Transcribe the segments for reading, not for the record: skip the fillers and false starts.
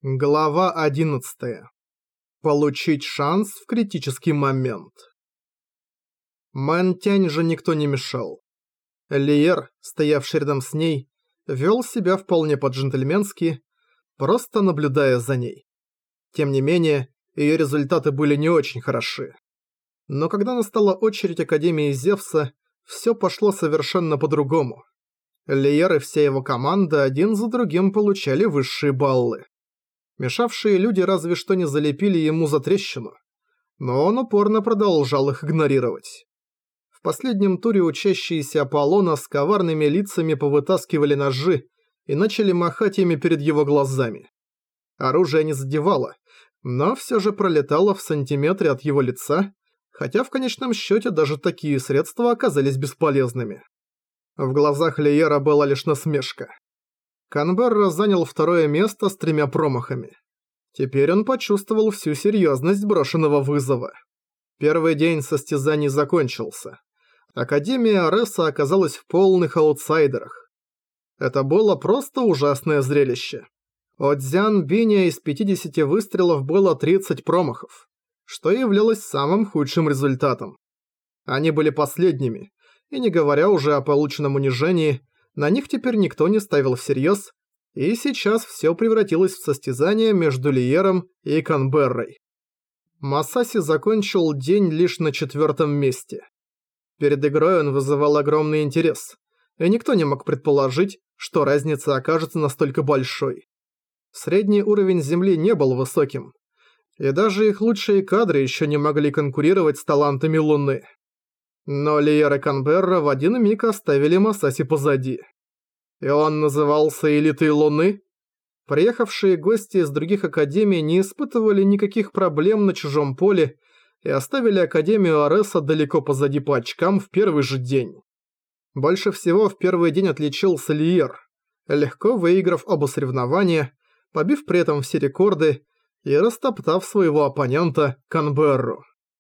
Глава 11. Получить шанс в критический момент. Мэн Тянь же никто не мешал. Лиер, стоявший рядом с ней, вел себя вполне по-джентльменски, просто наблюдая за ней. Тем не менее, ее результаты были не очень хороши. Но когда настала очередь Академии Зевса, все пошло совершенно по-другому. Лиер и вся его команда один за другим получали высшие баллы. Мешавшие люди разве что не залепили ему за трещину, но он упорно продолжал их игнорировать. В последнем туре учащиеся Аполлона с коварными лицами повытаскивали ножи и начали махать ими перед его глазами. Оружие не задевало, но все же пролетало в сантиметре от его лица, хотя в конечном счете даже такие средства оказались бесполезными. В глазах Лиера была лишь насмешка. Канберра занял второе место с 3 промахами. Теперь он почувствовал всю серьезность брошенного вызова. Первый день состязаний закончился. Академия Ареса оказалась в полных аутсайдерах. Это было просто ужасное зрелище. У Цзян Биня из 50 выстрелов было 30 промахов, что являлось самым худшим результатом. Они были последними, и не говоря уже о полученном унижении, на них теперь никто не ставил всерьез, и сейчас все превратилось в состязание между Лиером и Канберрой. Масаси закончил день лишь на 4-м месте. Перед игрой он вызывал огромный интерес, и никто не мог предположить, что разница окажется настолько большой. Средний уровень Земли не был высоким, и даже их лучшие кадры еще не могли конкурировать с талантами Луны. Но Лиер и Канберра в один миг оставили Масаси позади. И он назывался «Элитой Луны». Приехавшие гости из других академий не испытывали никаких проблем на чужом поле и оставили Академию Ареса далеко позади по очкам в первый же день. Больше всего в первый день отличился Лиер, легко выиграв оба соревнования, побив при этом все рекорды и растоптав своего оппонента Канберру.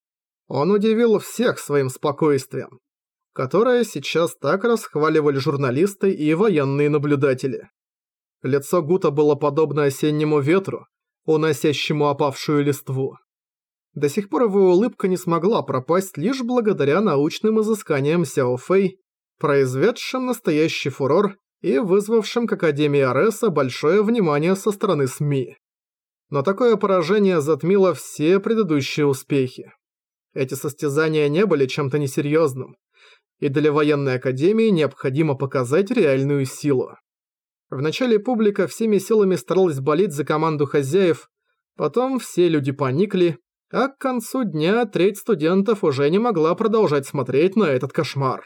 Он удивил всех своим спокойствием, которое сейчас так расхваливали журналисты и военные наблюдатели. Лицо Гута было подобно осеннему ветру, уносящему опавшую листву. До сих пор его улыбка не смогла пропасть лишь благодаря научным изысканиям Сяо Фэй, произведшим настоящий фурор и вызвавшим к Академии Ареса большое внимание со стороны СМИ. Но такое поражение затмило все предыдущие успехи. Эти состязания не были чем-то несерьезным, и для военной академии необходимо показать реальную силу. Вначале публика всеми силами старалась болеть за команду хозяев, потом все люди поникли, а к концу дня треть студентов уже не могла продолжать смотреть на этот кошмар.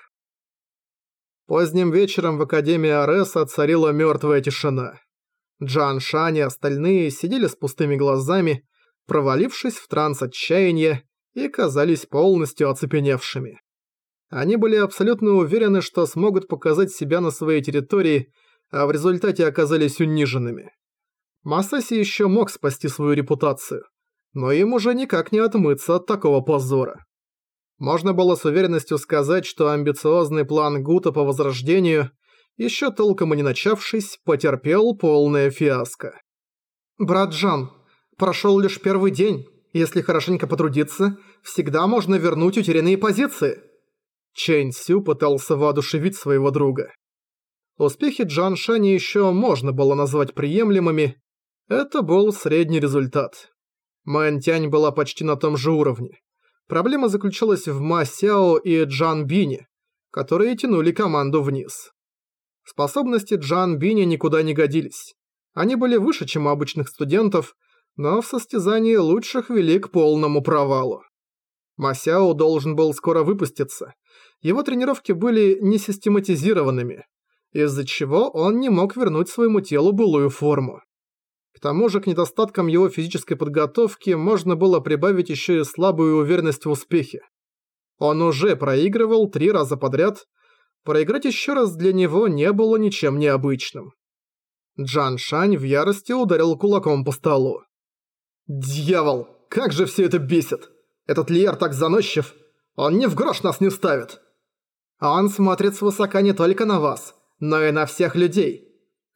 Поздним вечером в Академии Ареса царила мертвая тишина. Джан Шань и остальные сидели с пустыми глазами, провалившись в транс отчаяния, и казались полностью оцепеневшими. Они были абсолютно уверены, что смогут показать себя на своей территории, а в результате оказались униженными. Масаси еще мог спасти свою репутацию, но им уже никак не отмыться от такого позора. Можно было с уверенностью сказать, что амбициозный план Гута по возрождению, еще толком и не начавшись, потерпел полное фиаско. «Брат Джан, прошел лишь первый день. Если хорошенько потрудиться, всегда можно вернуть утерянные позиции». Чэнь Сю пытался воодушевить своего друга. Успехи Джан Шани еще можно было назвать приемлемыми. Это был средний результат. Мэн Тянь была почти на том же уровне. Проблема заключалась в Ма Сяо и Джан Бине, которые тянули команду вниз. Способности Джан Биня никуда не годились. Они были выше, чем у обычных студентов, но в состязании лучших вели к полному провалу. Ма Сяо должен был скоро выпуститься. Его тренировки были несистематизированными, из-за чего он не мог вернуть своему телу былую форму. К тому же к недостаткам его физической подготовки можно было прибавить еще и слабую уверенность в успехе. Он уже проигрывал 3 раза подряд, проиграть еще раз для него не было ничем необычным. Джан Шань в ярости ударил кулаком по столу. «Дьявол, как же все это бесит! Этот Лиер так заносчив, он ни в грош нас не ставит!» «Он смотрит свысока не только на вас, но и на всех людей.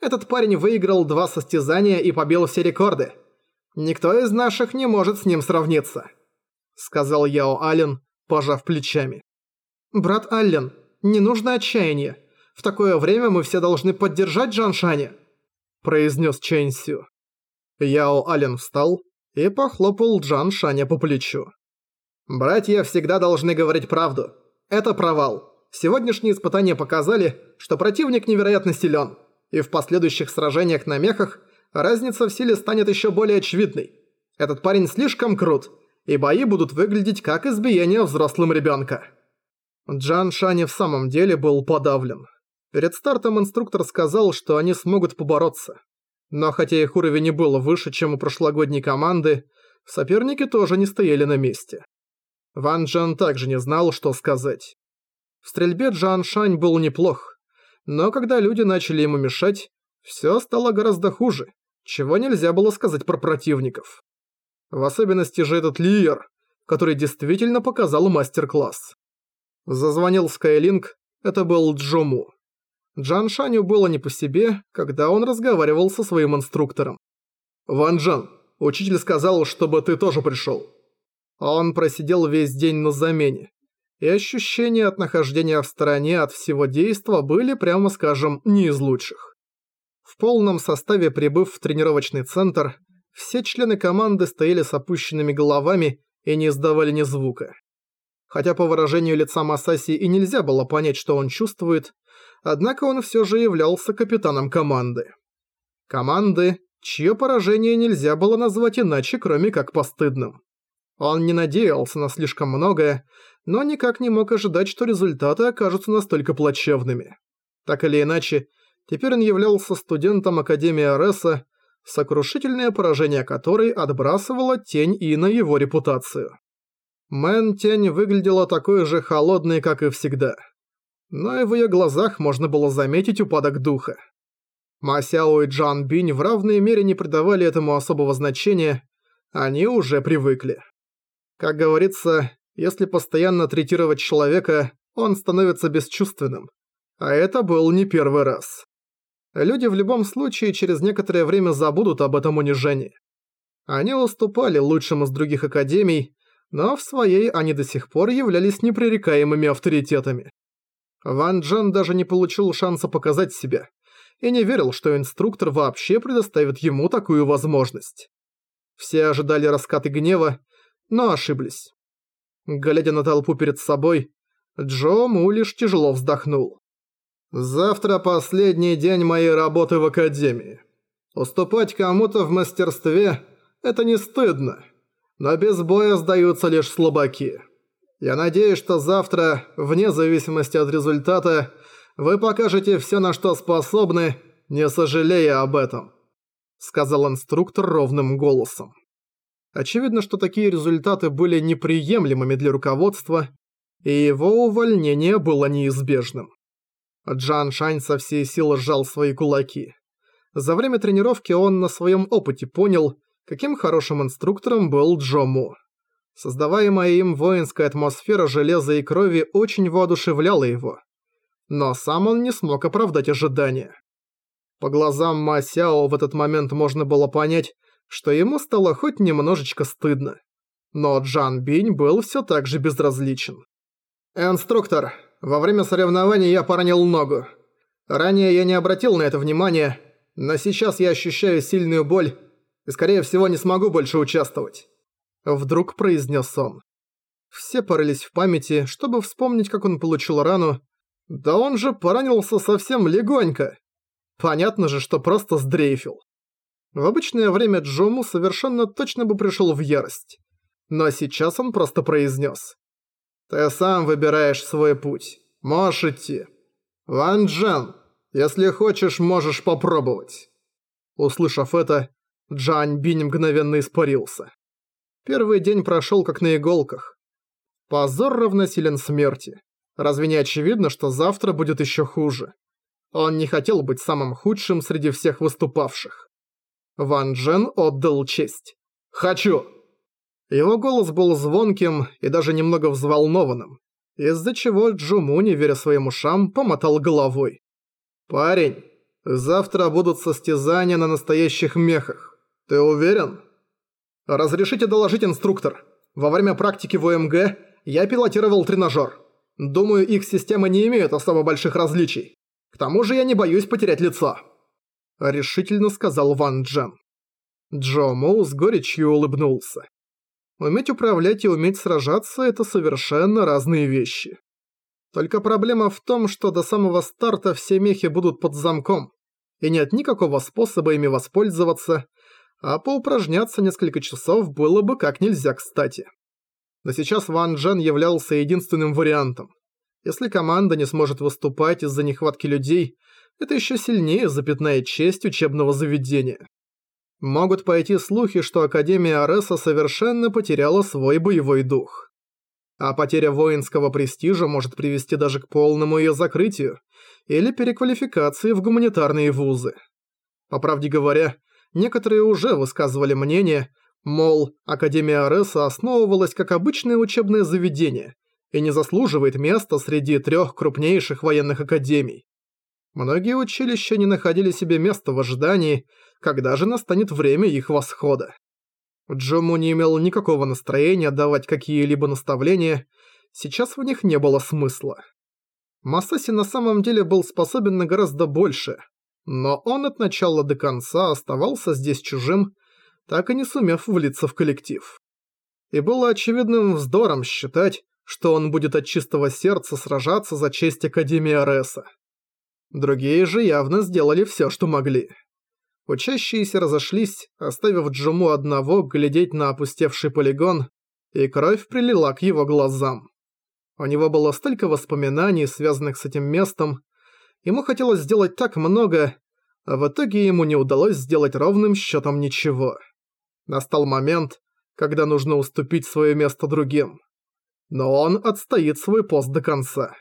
Этот парень выиграл 2 состязания и побил все рекорды. Никто из наших не может с ним сравниться», — сказал Яо Аллен, пожав плечами. «Брат Аллен, не нужно отчаяния. В такое время мы все должны поддержать Джан Шаня», — произнес Чэнь Сю. Яо Аллен встал и похлопал Джан Шаня по плечу. «Братья всегда должны говорить правду. Это провал. Сегодняшние испытания показали, что противник невероятно силен, и в последующих сражениях на мехах разница в силе станет еще более очевидной. Этот парень слишком крут, и бои будут выглядеть как избиение взрослым ребенка». Джан Шань в самом деле был подавлен. Перед стартом инструктор сказал, что они смогут побороться. Но хотя их уровень и был выше, чем у прошлогодней команды, соперники тоже не стояли на месте. Ван Джен также не знал, что сказать. В стрельбе Джан Шань был неплох, но когда люди начали ему мешать, все стало гораздо хуже, чего нельзя было сказать про противников. В особенности же этот Лиер, который действительно показал мастер-класс. Зазвонил Скайлинг, это был Джому. Джан Шаню было не по себе, когда он разговаривал со своим инструктором. «Ван Джен, учитель сказал, чтобы ты тоже пришел». Он просидел весь день на замене, и ощущения от нахождения в стороне от всего действа были, прямо скажем, не из лучших. В полном составе прибыв в тренировочный центр, все члены команды стояли с опущенными головами и не издавали ни звука. Хотя по выражению лица Масаси и нельзя было понять, что он чувствует, однако он все же являлся капитаном команды. Команды, чье поражение нельзя было назвать иначе, кроме как постыдным. Он не надеялся на слишком многое, но никак не мог ожидать, что результаты окажутся настолько плачевными. Так или иначе, теперь он являлся студентом Академии Ареса, сокрушительное поражение которой отбрасывало тень и на его репутацию. Мэн Тень выглядела такой же холодной, как и всегда. Но и в ее глазах можно было заметить упадок духа. Ма Сяо и Джан Бинь в равной мере не придавали этому особого значения, они уже привыкли. Как говорится, если постоянно третировать человека, он становится бесчувственным. А это был не первый раз. Люди в любом случае через некоторое время забудут об этом унижении. Они уступали лучшим из других академий, но в своей они до сих пор являлись непререкаемыми авторитетами. Ван Джен даже не получил шанса показать себя, и не верил, что инструктор вообще предоставит ему такую возможность. Все ожидали раскаты гнева, но ошиблись. Глядя на толпу перед собой, Джо Му лишь тяжело вздохнул. «Завтра последний день моей работы в академии. Уступать кому-то в мастерстве – это не стыдно, но без боя сдаются лишь слабаки. Я надеюсь, что завтра, вне зависимости от результата, вы покажете все, на что способны, не сожалея об этом», – сказал инструктор ровным голосом. Очевидно, что такие результаты были неприемлемыми для руководства, и его увольнение было неизбежным. Джан Шань со всей силы сжал свои кулаки. За время тренировки он на своем опыте понял, каким хорошим инструктором был Джо Му. Создаваемая им воинская атмосфера железа и крови очень воодушевляла его. Но сам он не смог оправдать ожидания. По глазам Ма Сяо в этот момент можно было понять, что ему стало хоть немножечко стыдно. Но Джан Бинь был все так же безразличен. «Инструктор, во время соревнований я поранил ногу. Ранее я не обратил на это внимания, но сейчас я ощущаю сильную боль и, скорее всего, не смогу больше участвовать», — вдруг произнес он. Все порылись в памяти, чтобы вспомнить, как он получил рану. Да он же поранился совсем легонько. Понятно же, что просто сдрейфил. В обычное время Джому совершенно точно бы пришел в ярость. Но сейчас он просто произнес: «Ты сам выбираешь свой путь. Можешь идти. Ван Джен, если хочешь, можешь попробовать». Услышав это, Джан Бинь мгновенно испарился. Первый день прошел как на иголках. Позор равносилен смерти. Разве не очевидно, что завтра будет еще хуже? Он не хотел быть самым худшим среди всех выступавших. Ван Джен отдал честь. «Хочу!» Его голос был звонким и даже немного взволнованным, из-за чего Джуму, не веря своим ушам, помотал головой. «Парень, Завтра будут состязания на настоящих мехах. Ты уверен? Разрешите доложить, инструктор. Во время практики в ОМГ я пилотировал тренажер. Думаю, их системы не имеют особо больших различий. К тому же я не боюсь потерять лицо. Решительно сказал Ван Джен. Джо Моу с горечью улыбнулся. Уметь управлять и уметь сражаться – это совершенно разные вещи. Только проблема в том, что до самого старта все мехи будут под замком, и нет никакого способа ими воспользоваться, а поупражняться несколько часов было бы как нельзя кстати. Но сейчас Ван Джен являлся единственным вариантом. Если команда не сможет выступать из-за нехватки людей, это еще сильнее запятнает честь учебного заведения. Могут пойти слухи, что Академия Ареса совершенно потеряла свой боевой дух. А потеря воинского престижа может привести даже к полному ее закрытию или переквалификации в гуманитарные вузы. По правде говоря, некоторые уже высказывали мнение, мол, Академия Ареса основывалась как обычное учебное заведение и не заслуживает места среди 3 крупнейших военных академий. Многие училища не находили себе места в ожидании, когда же настанет время их восхода. Джому не имел никакого настроения давать какие-либо наставления, сейчас в них не было смысла. Масаси на самом деле был способен на гораздо больше, но он от начала до конца оставался здесь чужим, так и не сумев влиться в коллектив. И было очевидным вздором считать, что он будет от чистого сердца сражаться за честь Академии Ареса. Другие же явно сделали все, что могли. Учащиеся разошлись, оставив Джуму одного глядеть на опустевший полигон, и кровь прилила к его глазам. У него было столько воспоминаний, связанных с этим местом, ему хотелось сделать так много, а в итоге ему не удалось сделать ровным счетом ничего. Настал момент, когда нужно уступить свое место другим. Но он отстоит свой пост до конца.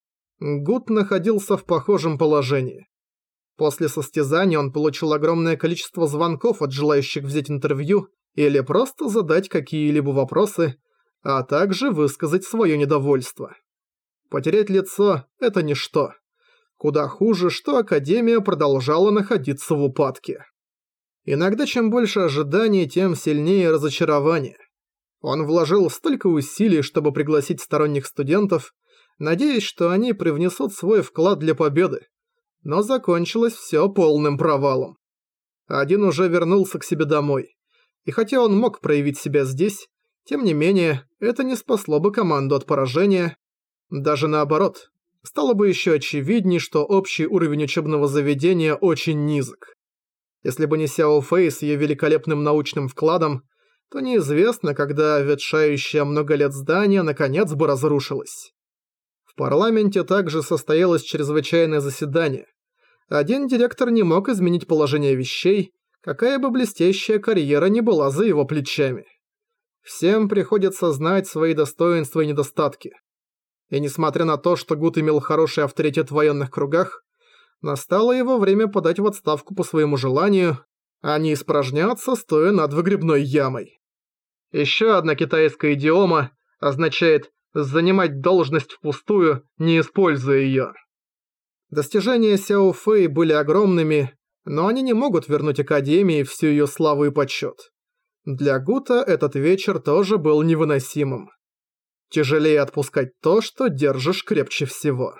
Гуд находился в похожем положении. После состязания он получил огромное количество звонков от желающих взять интервью или просто задать какие-либо вопросы, а также высказать свое недовольство. Потерять лицо – это ничто. Куда хуже, что Академия продолжала находиться в упадке. Иногда чем больше ожиданий, тем сильнее разочарование. Он вложил столько усилий, чтобы пригласить сторонних студентов, надеясь, что они привнесут свой вклад для победы. Но закончилось все полным провалом. Один уже вернулся к себе домой. И хотя он мог проявить себя здесь, тем не менее, это не спасло бы команду от поражения. Даже наоборот, стало бы еще очевидней, что общий уровень учебного заведения очень низок. Если бы не Сяо Фэй с ее великолепным научным вкладом, то неизвестно, когда ветшающее много лет здание наконец бы разрушилось. В парламенте также состоялось чрезвычайное заседание. Один директор не мог изменить положение вещей, какая бы блестящая карьера ни была за его плечами. Всем приходится знать свои достоинства и недостатки. И несмотря на то, что Гуд имел хороший авторитет в военных кругах, настало его время подать в отставку по своему желанию, а не испражняться, стоя над выгребной ямой. Еще одна китайская идиома означает «занимать должность впустую, не используя ее». Достижения Сяо Фэй были огромными, но они не могут вернуть Академии всю ее славу и почет. Для Гута этот вечер тоже был невыносимым. Тяжелее отпускать то, что держишь крепче всего.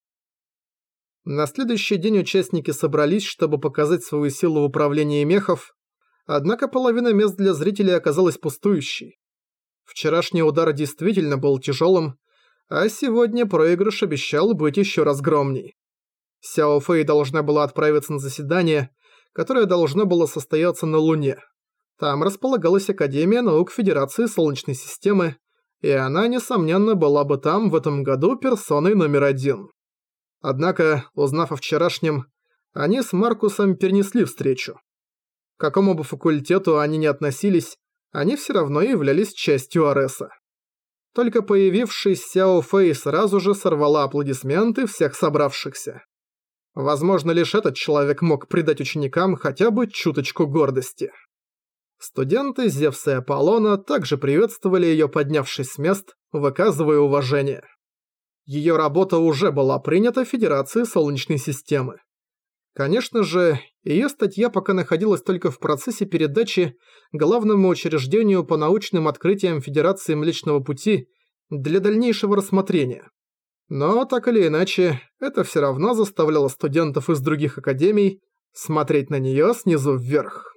На следующий день участники собрались, чтобы показать свою силу в управлении мехов, однако половина мест для зрителей оказалась пустующей. Вчерашний удар действительно был тяжелым, а сегодня проигрыш обещал быть еще разгромней. Сяо Фэй должна была отправиться на заседание, которое должно было состояться на Луне. Там располагалась Академия наук Федерации Солнечной системы, и она, несомненно, была бы там в этом году персоной номер 1. Однако, узнав о вчерашнем, они с Маркусом перенесли встречу. К какому бы факультету они ни относились, они все равно являлись частью Ареса. Только появившись, Сяо Фэй сразу же сорвала аплодисменты всех собравшихся. Возможно, лишь этот человек мог придать ученикам хотя бы чуточку гордости. Студенты Зевса и Аполлона также приветствовали ее, поднявшись с мест, выказывая уважение. Ее работа уже была принята Федерацией Солнечной системы. Конечно же, ее статья пока находилась только в процессе передачи Главному учреждению по научным открытиям Федерации Млечного Пути для дальнейшего рассмотрения. Но, так или иначе, это все равно заставляло студентов из других академий смотреть на нее снизу вверх.